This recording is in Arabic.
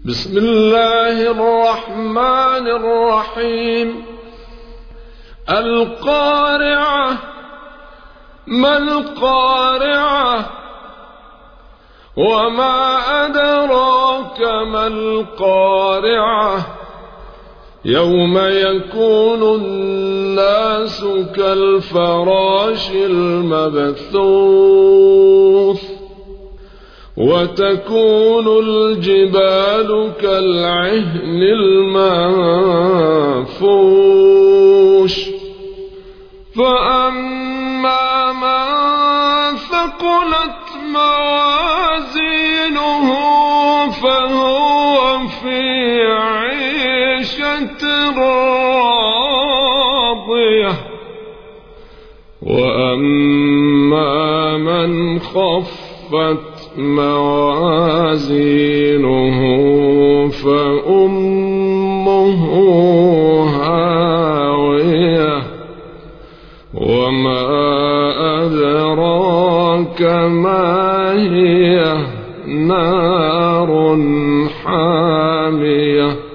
بسم الله الرحمن الرحيم. القارعة. ما القارعة؟ وما أدراك ما القارعة؟ يوم يكون الناس كالفراش المبثوث وتكون الجبال كالعهن المنفوش فأما من ثقلت موازينه فهو في عيشة راضية وأما من خفت موازينه فأمه هاوية وما أدراك ما هي نار حامية